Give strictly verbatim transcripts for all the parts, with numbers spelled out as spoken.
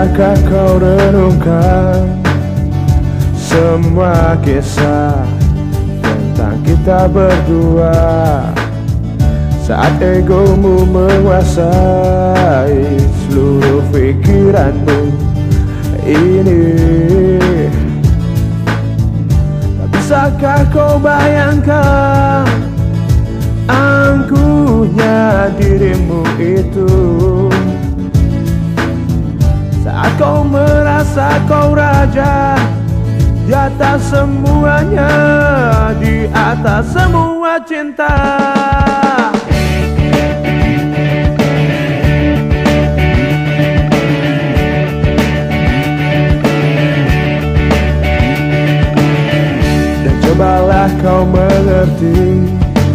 Bisakah kau renungkan semua kisah tentang kita berdua saat egomu menguasai seluruh pikiranmu ini? Bisakah kau bayangkan angkuhnya dirimu itu saat kau merasa kau raja di atas semuanya, di atas semua cinta. Dan cobalah kau mengerti,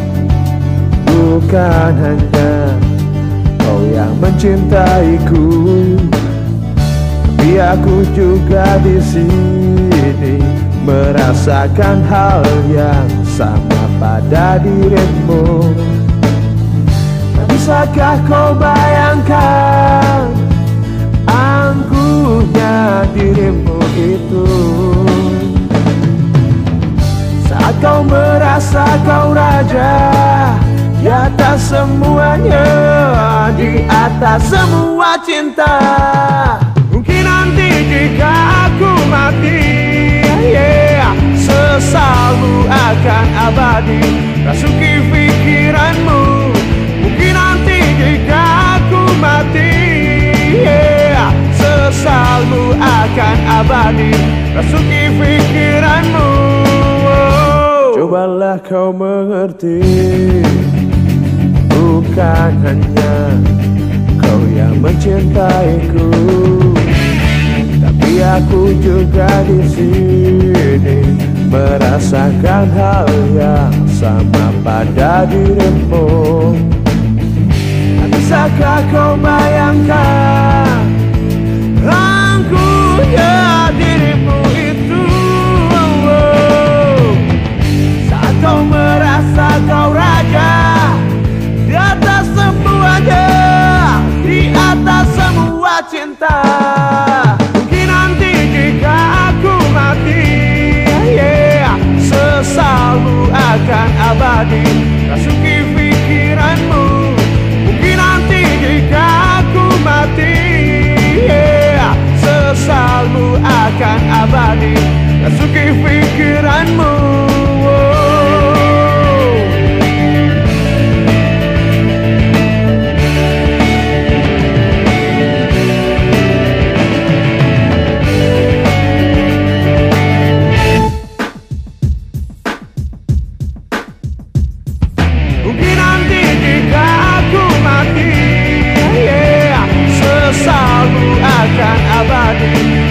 bukan hanya kau yang mencintaiku, tapi aku juga di sini merasakan hal yang sama pada dirimu. Bisakah kau bayangkan angkuhnya dirimu itu saat kau merasa kau raja di atas semuanya, di atas semua cinta. Mungkin nanti jika aku mati, yeah, sesalmu akan abadi rasuki pikiranmu. Mungkin nanti jika aku mati, yeah, sesalmu akan abadi rasuki pikiranmu. Oh. Cobalah kau mengerti, bukan hanya kau yang mencintaiku, tapi aku juga di sini merasakan hal yang sama pada dirimu. Bisakah kau bayangkan angkuhnya dirimu itu, oh, oh. Saat kau merasa kau raja di atas semuanya, di atas semua cinta. Mungkin nanti jika aku mati, yeah, sesalmu akan abadi rasuki pikiranmu. Mungkin nanti jika aku mati, yeah, sesalmu akan abadi rasuki pikiranmu. Mungkin nanti jika aku mati, yeah, sesalmu akan abadi